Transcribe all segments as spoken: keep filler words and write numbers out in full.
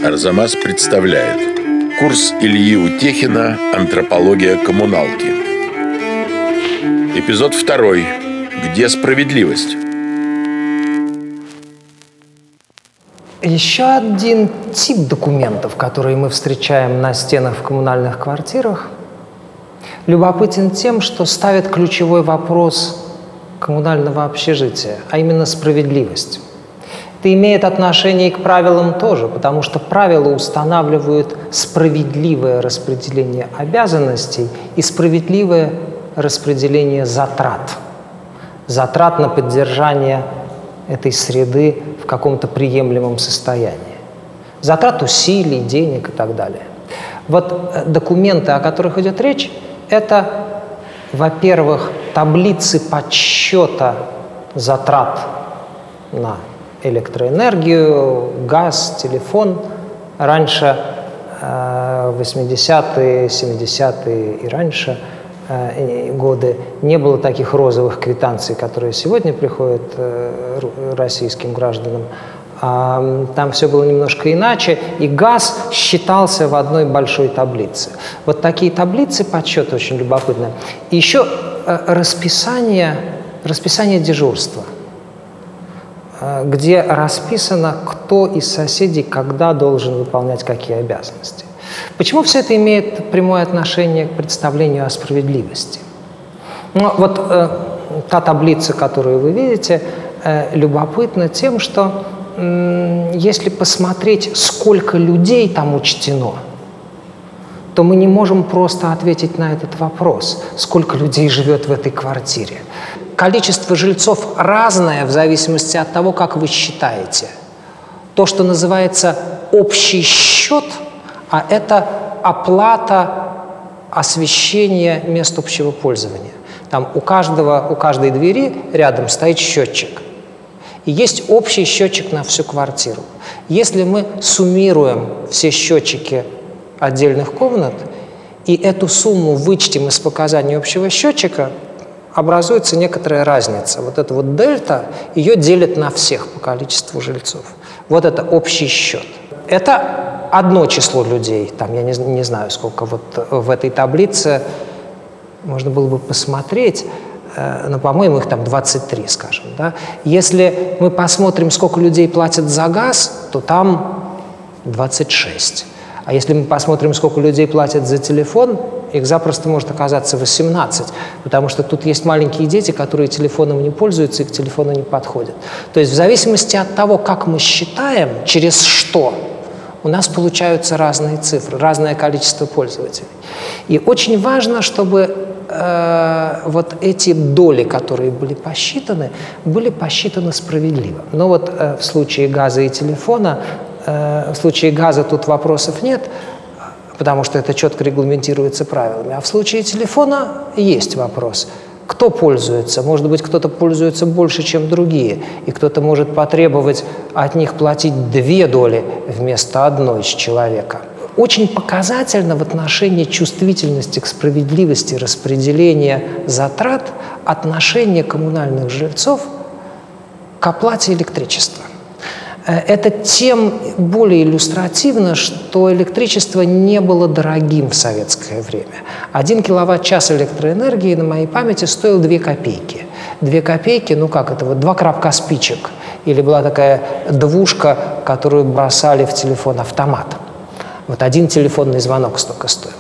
Арзамас представляет курс Ильи Утехина «Антропология коммуналки». Эпизод второй. Где справедливость? Еще один тип документов, которые мы встречаем на стенах в коммунальных квартирах, любопытен тем, что ставит ключевой вопрос коммунального общежития, а именно справедливость. Это имеет отношение и к правилам тоже, потому что правила устанавливают справедливое распределение обязанностей и справедливое распределение затрат. Затрат на поддержание этой среды в каком-то приемлемом состоянии. Затрат усилий, денег и так далее. Вот документы, о которых идет речь, это, во-первых, таблицы подсчета затрат на электроэнергию, газ, телефон. Раньше, в восьмидесятые, семидесятые и раньше годы, не было таких розовых квитанций, которые сегодня приходят российским гражданам. Там все было немножко иначе, и газ считался в одной большой таблице. Вот такие таблицы подсчета очень любопытны. И еще расписание, расписание дежурства, где расписано, кто из соседей когда должен выполнять какие обязанности. Почему все это имеет прямое отношение к представлению о справедливости? Ну, вот э, та таблица, которую вы видите, э, любопытна тем, что э, если посмотреть, сколько людей там учтено, то мы не можем просто ответить на этот вопрос, сколько людей живет в этой квартире. Количество жильцов разное в зависимости от того, как вы считаете. То, что называется общий счет, а это оплата освещения мест общего пользования. Там у каждого, у каждой двери рядом стоит счетчик. И есть общий счетчик на всю квартиру. Если мы суммируем все счетчики отдельных комнат и эту сумму вычтем из показаний общего счетчика, образуется некоторая разница. Вот эта вот дельта, ее делят на всех по количеству жильцов. Вот это общий счет. Это одно число людей. Там я не, не знаю, сколько вот в этой таблице можно было бы посмотреть, э, но, по-моему, их там двадцать три, скажем. Да? Если мы посмотрим, сколько людей платят за газ, то там двадцать шесть. А если мы посмотрим, сколько людей платят за телефон, их запросто может оказаться восемнадцать, потому что тут есть маленькие дети, которые телефоном не пользуются и к телефону не подходят. То есть в зависимости от того, как мы считаем, через что, у нас получаются разные цифры, разное количество пользователей. И очень важно, чтобы э, вот эти доли, которые были посчитаны, были посчитаны справедливо. Но вот э, в случае газа и телефона, э, в случае газа тут вопросов нет, потому что это четко регламентируется правилами. А в случае телефона есть вопрос. Кто пользуется? Может быть, кто-то пользуется больше, чем другие, и кто-то может потребовать от них платить две доли вместо одной с человека. Очень показательно в отношении чувствительности к справедливости распределения затрат отношение коммунальных жильцов к оплате электричества. Это тем более иллюстративно, что электричество не было дорогим в советское время. Один киловатт-час электроэнергии на моей памяти стоил две копейки. Две копейки, ну как это, вот два коробка спичек. Или была такая двушка, которую бросали в телефон-автомат. Вот один телефонный звонок столько стоил.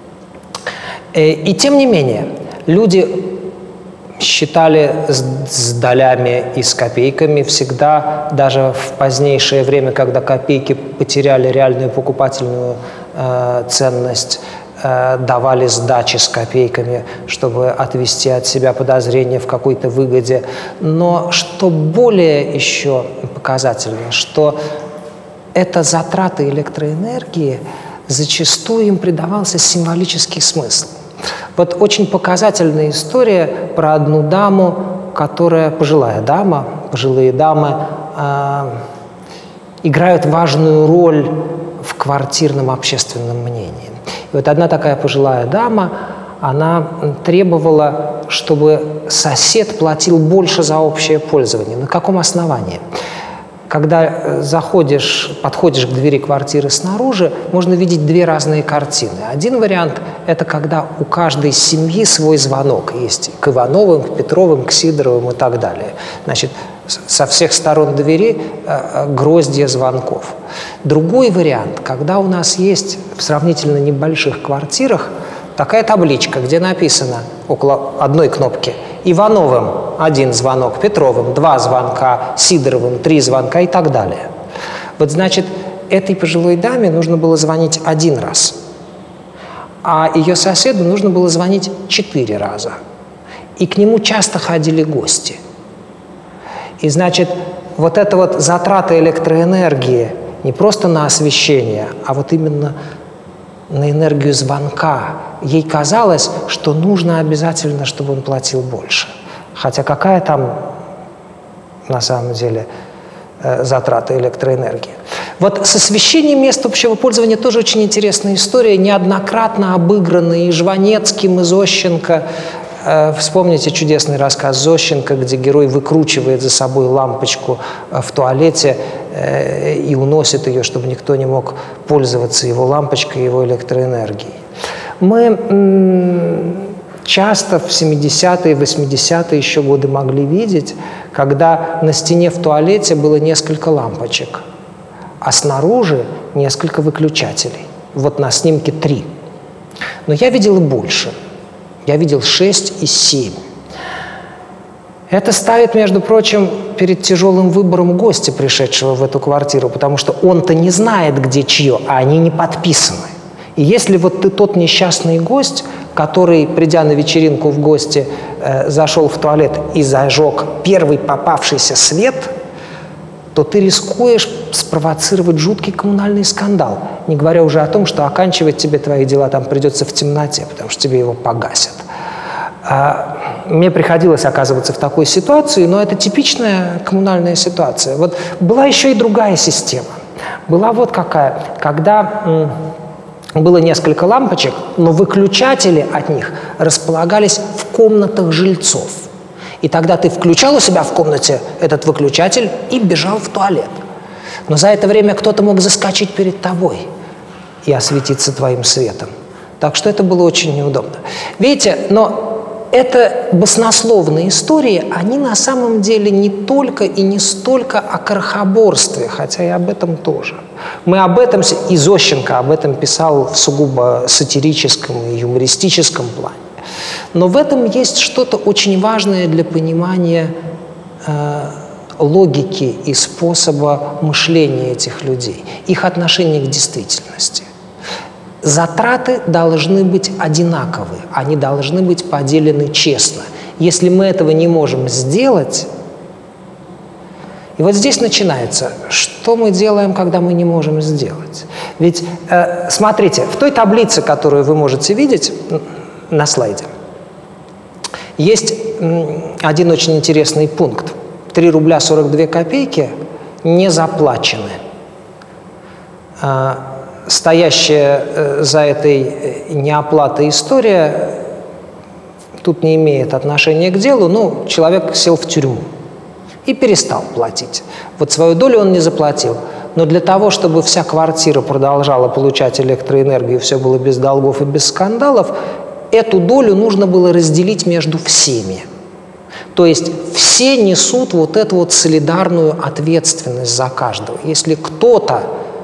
И тем не менее, люди считали с, с долями и с копейками всегда, даже в позднейшее время, когда копейки потеряли реальную покупательную э, ценность, э, давали сдачи с копейками, чтобы отвести от себя подозрения в какой-то выгоде. Но что более еще показательно, что эта затрата электроэнергии зачастую им придавался символический смысл. Вот очень показательная история про одну даму, которая, пожилая дама, пожилые дамы э, играют важную роль в квартирном общественном мнении. И вот одна такая пожилая дама, она требовала, чтобы сосед платил больше за общее пользование. На каком основании? когда заходишь, подходишь к двери квартиры снаружи, можно видеть две разные картины. Один вариант – это когда у каждой семьи свой звонок есть. К Ивановым, к Петровым, к Сидоровым и так далее. Значит, со всех сторон двери гроздья звонков. Другой вариант, когда у нас есть в сравнительно небольших квартирах такая табличка, где написано около одной кнопки Ивановым один звонок, Петровым два звонка, Сидоровым три звонка и так далее. Вот, значит, этой пожилой даме нужно было звонить один раз, а ее соседу нужно было звонить четыре раза. И к нему часто ходили гости. И, значит, вот эта вот затрата электроэнергии не просто на освещение, а вот именно на энергию звонка. Ей казалось, что нужно обязательно, чтобы он платил больше. Хотя какая там на самом деле э, затрата электроэнергии? Вот с освещением мест общего пользования тоже очень интересная история, неоднократно обыгранная и Жванецким, и Зощенко. Э, вспомните чудесный рассказ Зощенко, где герой выкручивает за собой лампочку э, в туалете э, и уносит ее, чтобы никто не мог пользоваться его лампочкой, его электроэнергией. Мы м- часто в семидесятые, восьмидесятые еще годы могли видеть, когда на стене в туалете было несколько лампочек, а снаружи несколько выключателей. Вот на снимке три. Но я видел и больше. Я видел шесть и семь. Это ставит, между прочим, перед тяжелым выбором гостя, пришедшего в эту квартиру, потому что он-то не знает, где чье, а они не подписаны. И если вот ты тот несчастный гость, который, придя на вечеринку в гости, э, зашел в туалет и зажег первый попавшийся свет, то ты рискуешь спровоцировать жуткий коммунальный скандал, не говоря уже о том, что оканчивать тебе твои дела там придется в темноте, потому что тебе его погасят. А, мне приходилось оказываться в такой ситуации, но это типичная коммунальная ситуация. Вот была еще и другая система. Была вот какая, когда м, было несколько лампочек, но выключатели от них располагались в комнатах жильцов. И тогда ты включал у себя в комнате этот выключатель и бежал в туалет. Но за это время кто-то мог заскочить перед тобой и осветиться твоим светом. Так что это было очень неудобно. Видите, но это баснословные истории, они на самом деле не только и не столько о крохоборстве, хотя и об этом тоже. Мы об этом, и Зощенко об этом писал в сугубо сатирическом и юмористическом плане. Но в этом есть что-то очень важное для понимания э, логики и способа мышления этих людей, их отношения к действительности. Затраты должны быть одинаковы, они должны быть поделены честно. Если мы этого не можем сделать, и вот здесь начинается, что мы делаем, когда мы не можем сделать. Ведь, э, смотрите, в той таблице, которую вы можете видеть на слайде, есть один очень интересный пункт. три рубля сорок две копейки не заплачены. Стоящая за этой неоплатой история тут не имеет отношения к делу, но человек сел в тюрьму и перестал платить. Вот свою долю он не заплатил. Но для того, чтобы вся квартира продолжала получать электроэнергию, все было без долгов и без скандалов, эту долю нужно было разделить между всеми. То есть все несут вот эту вот солидарную ответственность за каждого. Если кто-то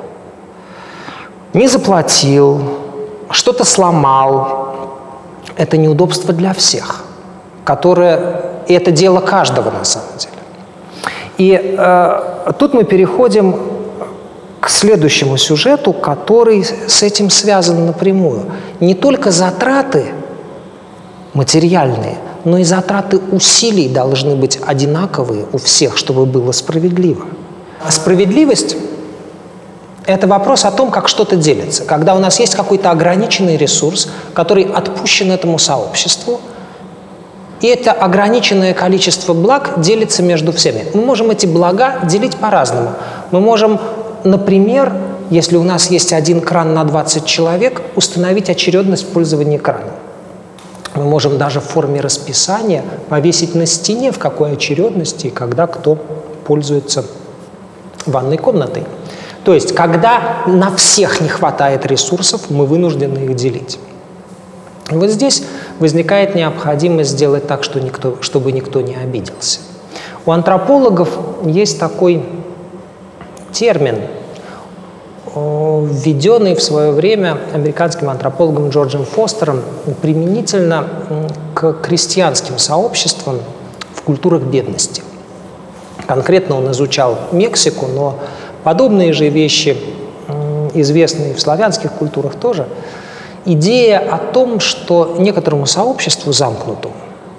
не заплатил, что-то сломал, это неудобство для всех, которое, и это дело каждого на самом деле. И э, тут мы переходим к следующему сюжету, который с этим связан напрямую. Не только затраты материальные, но и затраты усилий должны быть одинаковые у всех, чтобы было справедливо. А справедливость – это вопрос о том, как что-то делится. Когда у нас есть какой-то ограниченный ресурс, который отпущен этому сообществу, и это ограниченное количество благ делится между всеми. Мы можем эти блага делить по-разному. Мы можем, например, если у нас есть один кран на двадцать человек, установить очередность пользования краном. Мы можем даже в форме расписания повесить на стене, в какой очередности и когда кто пользуется ванной комнатой. То есть, когда на всех не хватает ресурсов, мы вынуждены их делить. И вот здесь возникает необходимость сделать так, что никто, чтобы никто не обиделся. У антропологов есть такой термин, введенный в свое время американским антропологом Джорджем Фостером применительно к крестьянским сообществам в культурах бедности. Конкретно он изучал Мексику, но подобные же вещи, известные в славянских культурах тоже. Идея о том, что некоторому сообществу замкнутому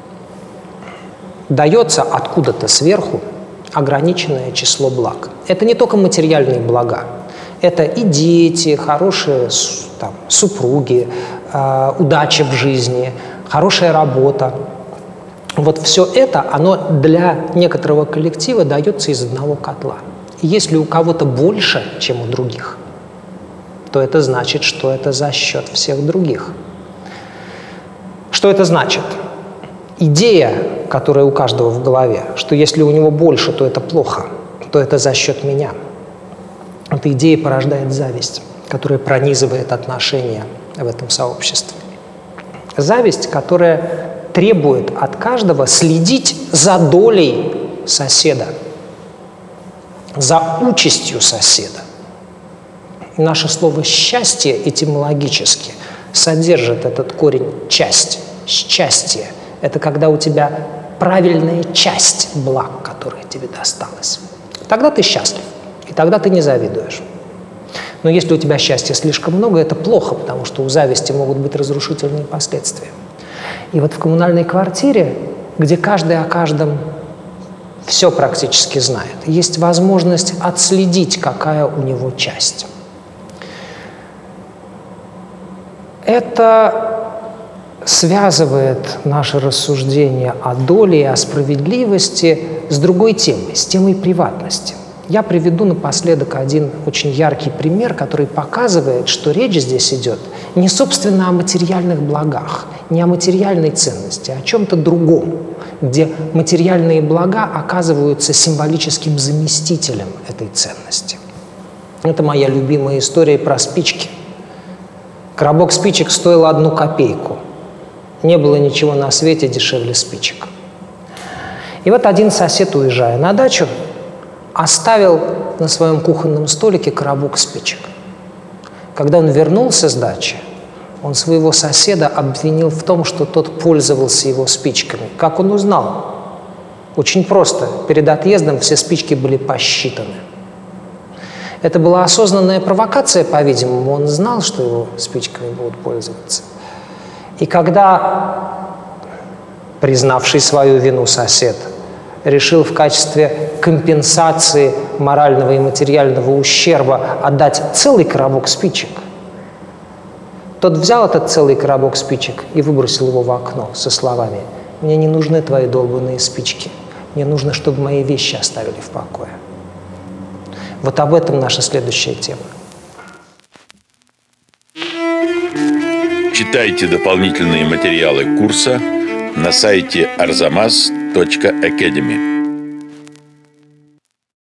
дается откуда-то сверху ограниченное число благ. Это не только материальные блага. Это и дети, хорошие там, супруги, э, удача в жизни, хорошая работа. Вот все это, оно для некоторого коллектива дается из одного котла. И если у кого-то больше, чем у других, то это значит, что это за счет всех других. Что это значит? Идея, которая у каждого в голове, что если у него больше, то это плохо, то это за счет меня. Эта идея порождает зависть, которая пронизывает отношения в этом сообществе. Зависть, которая требует от каждого следить за долей соседа, за участью соседа. Наше слово «счастье» этимологически содержит этот корень «часть», «счастье». Это когда у тебя правильная часть благ, которая тебе досталась. Тогда ты счастлив, и тогда ты не завидуешь. Но если у тебя счастья слишком много, это плохо, потому что у зависти могут быть разрушительные последствия. И вот в коммунальной квартире, где каждый о каждом все практически знает, есть возможность отследить, какая у него часть. Это связывает наше рассуждение о доле и о справедливости с другой темой, с темой приватности. Я приведу напоследок один очень яркий пример, который показывает, что речь здесь идет не, собственно, о материальных благах, не о материальной ценности, а о чем-то другом, где материальные блага оказываются символическим заместителем этой ценности. Это моя любимая история про спички. Коробок спичек стоил одну копейку. Не было ничего на свете дешевле спичек. И вот один сосед, уезжая на дачу, оставил на своем кухонном столике коробок спичек. Когда он вернулся с дачи, он своего соседа обвинил в том, что тот пользовался его спичками. Как он узнал? Очень просто. Перед отъездом все спички были посчитаны. Это была осознанная провокация, по-видимому. Он знал, что его спичками будут пользоваться. И когда, признавший свою вину сосед, решил в качестве компенсации морального и материального ущерба отдать целый коробок спичек, тот взял этот целый коробок спичек и выбросил его в окно со словами: «Мне не нужны твои долбанные спички. Мне нужно, чтобы мои вещи оставили в покое». Вот об этом наша следующая тема. Читайте дополнительные материалы курса на сайте арзамас точка академи.